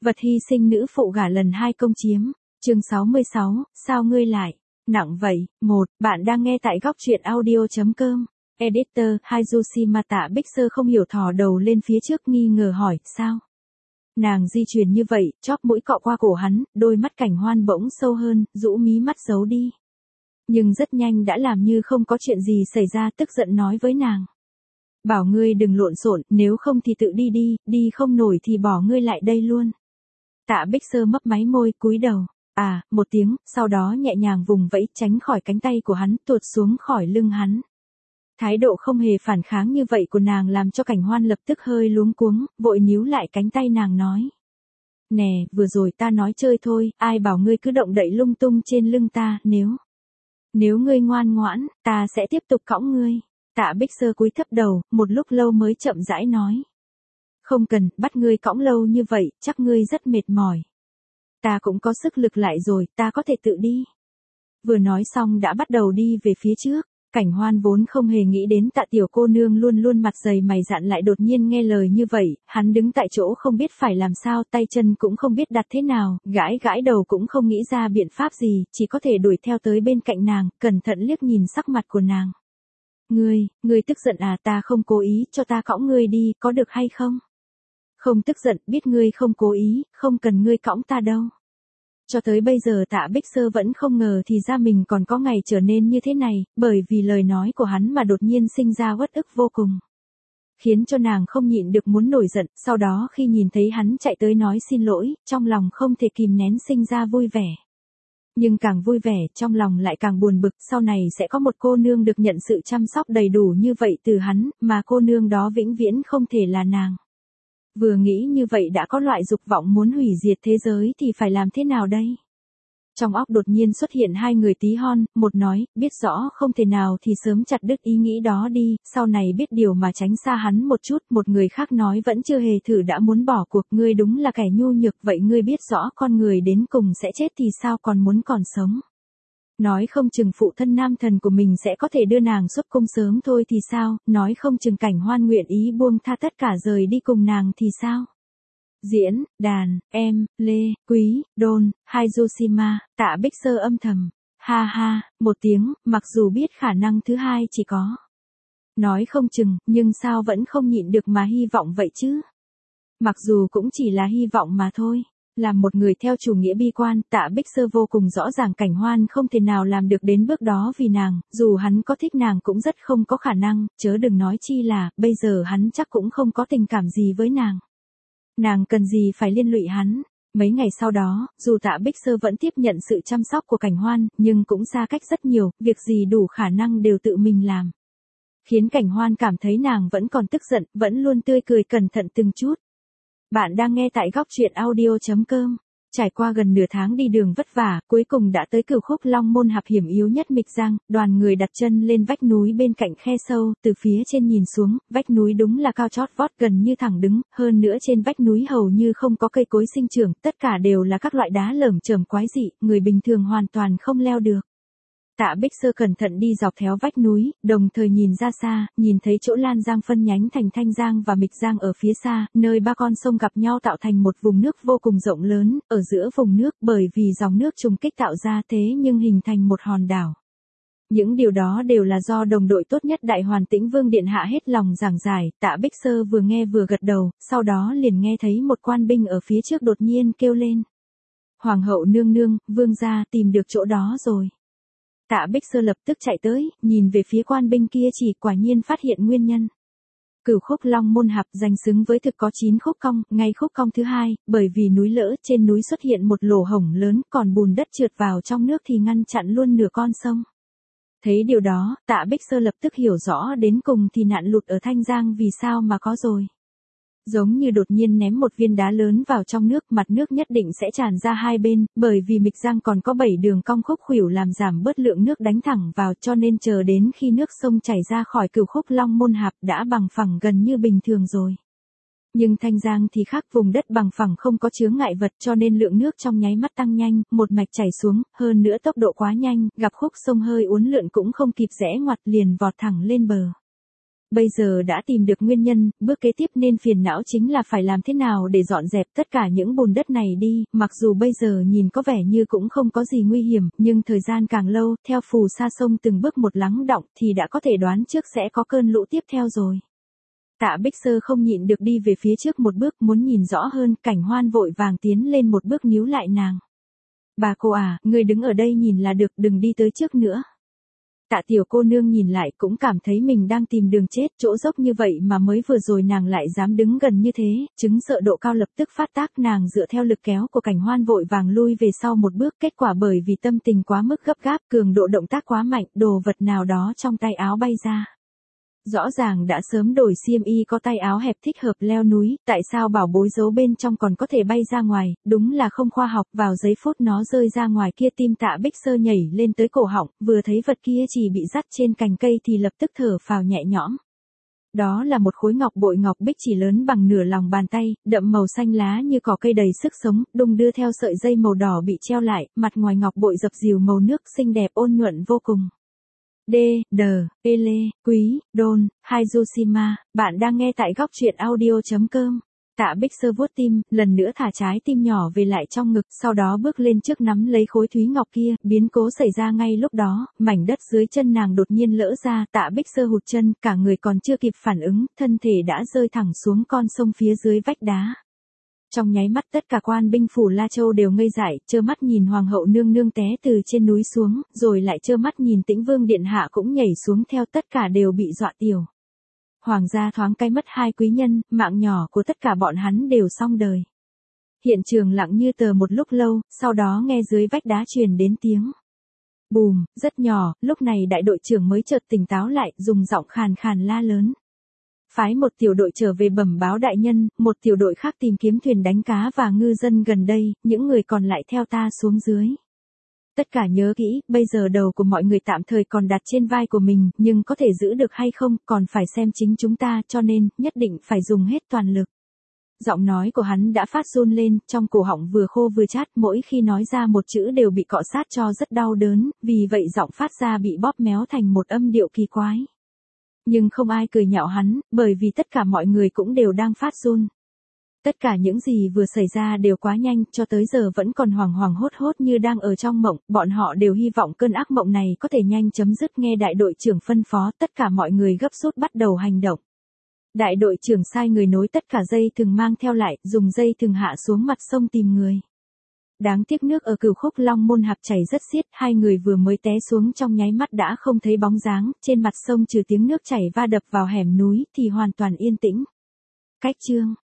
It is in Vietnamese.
Vật hy sinh nữ phụ gả lần 2 công chiếm. Chương 66, sao ngươi lại nặng vậy? 1. Bạn đang nghe tại góc truyện audio.com. Editor, Hazushima Tạ Bích Sơ không hiểu thò đầu lên phía trước nghi ngờ hỏi, sao? Nàng di chuyển như vậy, chóp mũi cọ qua cổ hắn, đôi mắt Cảnh Hoan bỗng sâu hơn, rũ mí mắt giấu đi. Nhưng rất nhanh đã làm như không có chuyện gì xảy ra, tức giận nói với nàng. Bảo ngươi đừng lộn xộn, nếu không thì tự đi đi, đi không nổi thì bỏ ngươi lại đây luôn. Tạ Bích Sơ mấp máy môi, cúi đầu. Một tiếng, sau đó nhẹ nhàng vùng vẫy tránh khỏi cánh tay của hắn, tuột xuống khỏi lưng hắn. Thái độ không hề phản kháng như vậy của nàng làm cho Cảnh Hoan lập tức hơi luống cuống, vội níu lại cánh tay nàng nói. Nè, vừa rồi ta nói chơi thôi, ai bảo ngươi cứ động đậy lung tung trên lưng ta, nếu ngươi ngoan ngoãn, ta sẽ tiếp tục cõng ngươi. Tạ Bích Sơ cúi thấp đầu, một lúc lâu mới chậm rãi nói. Không cần, bắt ngươi cõng lâu như vậy, chắc ngươi rất mệt mỏi. Ta cũng có sức lực lại rồi, ta có thể tự đi. Vừa nói xong đã bắt đầu đi về phía trước. Cảnh Hoan vốn không hề nghĩ đến Tạ tiểu cô nương luôn luôn mặt dày mày dạn lại đột nhiên nghe lời như vậy, hắn đứng tại chỗ không biết phải làm sao, tay chân cũng không biết đặt thế nào, gãi gãi đầu cũng không nghĩ ra biện pháp gì, chỉ có thể đuổi theo tới bên cạnh nàng, cẩn thận liếc nhìn sắc mặt của nàng. Ngươi tức giận à? Ta không cố ý, cho ta cõng ngươi đi, có được hay không? Không tức giận, biết ngươi không cố ý, không cần ngươi cõng ta đâu. Cho tới bây giờ Tạ Bích Sơ vẫn không ngờ thì ra mình còn có ngày trở nên như thế này, bởi vì lời nói của hắn mà đột nhiên sinh ra uất ức vô cùng. Khiến cho nàng không nhịn được muốn nổi giận, sau đó khi nhìn thấy hắn chạy tới nói xin lỗi, trong lòng không thể kìm nén sinh ra vui vẻ. Nhưng càng vui vẻ, trong lòng lại càng buồn bực, sau này sẽ có một cô nương được nhận sự chăm sóc đầy đủ như vậy từ hắn, mà cô nương đó vĩnh viễn không thể là nàng. Vừa nghĩ như vậy đã có loại dục vọng muốn hủy diệt thế giới thì phải làm thế nào đây? Trong óc đột nhiên xuất hiện 2 người tí hon, một nói, biết rõ không thể nào thì sớm chặt đứt ý nghĩ đó đi, sau này biết điều mà tránh xa hắn một chút, một người khác nói vẫn chưa hề thử đã muốn bỏ cuộc, ngươi đúng là kẻ nhu nhược, vậy ngươi biết rõ con người đến cùng sẽ chết thì sao còn muốn còn sống? Nói không chừng phụ thân nam thần của mình sẽ có thể đưa nàng xuất cung sớm thôi thì sao, nói không chừng Cảnh Hoan nguyện ý buông tha tất cả rời đi cùng nàng thì sao? Diễn, đàn, em, Lê, Quý, Đôn, Hazushima, Tạ Bích Sơ âm thầm. Ha ha, một tiếng, mặc dù biết khả năng thứ hai chỉ có. Nói không chừng, nhưng sao vẫn không nhịn được mà hy vọng vậy chứ? Mặc dù cũng chỉ là hy vọng mà thôi. Là một người theo chủ nghĩa bi quan, Tạ Bích Sơ vô cùng rõ ràng Cảnh Hoan không thể nào làm được đến bước đó vì nàng, dù hắn có thích nàng cũng rất không có khả năng, chớ đừng nói chi là, bây giờ hắn chắc cũng không có tình cảm gì với nàng. Nàng cần gì phải liên lụy hắn. Mấy ngày sau đó, dù Tạ Bích Sơ vẫn tiếp nhận sự chăm sóc của Cảnh Hoan, nhưng cũng xa cách rất nhiều, việc gì đủ khả năng đều tự mình làm. Khiến Cảnh Hoan cảm thấy nàng vẫn còn tức giận, vẫn luôn tươi cười cẩn thận từng chút. Bạn đang nghe tại góc truyện audio.com. Trải qua gần nửa tháng đi đường vất vả, cuối cùng đã tới Cửu Khúc Long Môn Hạp hiểm yếu nhất Mịch Giang, đoàn người đặt chân lên vách núi bên cạnh khe sâu, từ phía trên nhìn xuống, vách núi đúng là cao chót vót gần như thẳng đứng, hơn nữa trên vách núi hầu như không có cây cối sinh trưởng, tất cả đều là các loại đá lởm chởm quái dị, người bình thường hoàn toàn không leo được. Tạ Bích Sơ cẩn thận đi dọc theo vách núi, đồng thời nhìn ra xa, nhìn thấy chỗ Lan Giang phân nhánh thành Thanh Giang và Mịch Giang ở phía xa, nơi 3 con sông gặp nhau tạo thành một vùng nước vô cùng rộng lớn, ở giữa vùng nước bởi vì dòng nước trùng kích tạo ra thế nhưng hình thành một hòn đảo. Những điều đó đều là do đồng đội tốt nhất Đại Hoàn Tĩnh Vương Điện Hạ hết lòng giảng giải, Tạ Bích Sơ vừa nghe vừa gật đầu, sau đó liền nghe thấy một quan binh ở phía trước đột nhiên kêu lên. Hoàng hậu nương nương, vương gia tìm được chỗ đó rồi. Tạ Bích Sơ lập tức chạy tới, nhìn về phía quan binh kia chỉ quả nhiên phát hiện nguyên nhân. Cửu Khúc Long Môn Hạp danh xứng với thực có 9 khúc cong, ngay khúc cong thứ 2, bởi vì núi lỡ trên núi xuất hiện một lỗ hổng lớn, còn bùn đất trượt vào trong nước thì ngăn chặn luôn nửa con sông. Thấy điều đó, Tạ Bích Sơ lập tức hiểu rõ đến cùng thì nạn lụt ở Thanh Giang vì sao mà có rồi. Giống như đột nhiên ném một viên đá lớn vào trong nước, mặt nước nhất định sẽ tràn ra hai bên, bởi vì Mịch Giang còn có 7 đường cong khúc khuỷu làm giảm bớt lượng nước đánh thẳng vào, cho nên chờ đến khi nước sông chảy ra khỏi Cửu Khúc Long Môn Hạp đã bằng phẳng gần như bình thường rồi. Nhưng Thanh Giang thì khác, vùng đất bằng phẳng không có chướng ngại vật cho nên lượng nước trong nháy mắt tăng nhanh, một mạch chảy xuống, hơn nữa tốc độ quá nhanh, gặp khúc sông hơi uốn lượn cũng không kịp rẽ ngoặt liền vọt thẳng lên bờ. Bây giờ đã tìm được nguyên nhân, bước kế tiếp nên phiền não chính là phải làm thế nào để dọn dẹp tất cả những bùn đất này đi, mặc dù bây giờ nhìn có vẻ như cũng không có gì nguy hiểm, nhưng thời gian càng lâu, theo phù sa sông từng bước một lắng đọng thì đã có thể đoán trước sẽ có cơn lũ tiếp theo rồi. Tạ Bích Sơ không nhịn được đi về phía trước một bước, muốn nhìn rõ hơn, Cảnh Hoan vội vàng tiến lên một bước níu lại nàng. Bà cô à, người đứng ở đây nhìn là được, đừng đi tới trước nữa. Tạ tiểu cô nương nhìn lại cũng cảm thấy mình đang tìm đường chết, chỗ dốc như vậy mà mới vừa rồi nàng lại dám đứng gần như thế, chứng sợ độ cao lập tức phát tác, nàng dựa theo lực kéo của Cảnh Hoan vội vàng lui về sau một bước, kết quả bởi vì tâm tình quá mức gấp gáp, cường độ động tác quá mạnh, đồ vật nào đó trong tay áo bay ra. Rõ ràng đã sớm đổi xiêm y có tay áo hẹp thích hợp leo núi, tại sao bảo bối giấu bên trong còn có thể bay ra ngoài, đúng là không khoa học, vào giây phút nó rơi ra ngoài kia tim Tạ Bích Sơ nhảy lên tới cổ họng, vừa thấy vật kia chỉ bị dắt trên cành cây thì lập tức thở phào nhẹ nhõm. Đó là một khối ngọc bội ngọc bích chỉ lớn bằng nửa lòng bàn tay, đậm màu xanh lá như cỏ cây đầy sức sống, đung đưa theo sợi dây màu đỏ bị treo lại, mặt ngoài ngọc bội dập dìu màu nước xinh đẹp ôn nhuận vô cùng. D, D, Ele, Quý, Đôn, Hazushima, bạn đang nghe tại góc truyện audio.com. Tạ Bích Sơ vuốt tim, lần nữa thả trái tim nhỏ về lại trong ngực, sau đó bước lên trước nắm lấy khối thúy ngọc kia, biến cố xảy ra ngay lúc đó, mảnh đất dưới chân nàng đột nhiên lỡ ra, Tạ Bích Sơ hụt chân, cả người còn chưa kịp phản ứng, thân thể đã rơi thẳng xuống con sông phía dưới vách đá. Trong nháy mắt tất cả quan binh phủ La Châu đều ngây dại, trơ mắt nhìn hoàng hậu nương nương té từ trên núi xuống, rồi lại trơ mắt nhìn Tĩnh Vương điện hạ cũng nhảy xuống theo, tất cả đều bị dọa tiểu. Hoàng gia thoáng cay mất hai quý nhân, mạng nhỏ của tất cả bọn hắn đều xong đời. Hiện trường lặng như tờ một lúc lâu, sau đó nghe dưới vách đá truyền đến tiếng bùm, rất nhỏ, lúc này đại đội trưởng mới chợt tỉnh táo lại, dùng giọng khàn khàn la lớn. Phái một tiểu đội trở về bẩm báo đại nhân, một tiểu đội khác tìm kiếm thuyền đánh cá và ngư dân gần đây, những người còn lại theo ta xuống dưới. Tất cả nhớ kỹ, bây giờ đầu của mọi người tạm thời còn đặt trên vai của mình, nhưng có thể giữ được hay không, còn phải xem chính chúng ta, cho nên, nhất định phải dùng hết toàn lực. Giọng nói của hắn đã phát run lên, trong cổ họng vừa khô vừa chát, mỗi khi nói ra một chữ đều bị cọ sát cho rất đau đớn, vì vậy giọng phát ra bị bóp méo thành một âm điệu kỳ quái. Nhưng không ai cười nhạo hắn, bởi vì tất cả mọi người cũng đều đang phát run. Tất cả những gì vừa xảy ra đều quá nhanh, cho tới giờ vẫn còn hoảng hoảng hốt hốt như đang ở trong mộng, bọn họ đều hy vọng cơn ác mộng này có thể nhanh chấm dứt, nghe đại đội trưởng phân phó, tất cả mọi người gấp rút bắt đầu hành động. Đại đội trưởng sai người nối tất cả dây thừng mang theo lại, dùng dây thừng hạ xuống mặt sông tìm người. Đáng tiếc nước ở Cửu Khúc Long Môn Hạp chảy rất xiết, hai người vừa mới té xuống trong nháy mắt đã không thấy bóng dáng, trên mặt sông trừ tiếng nước chảy va đập vào hẻm núi thì hoàn toàn yên tĩnh. Cách chương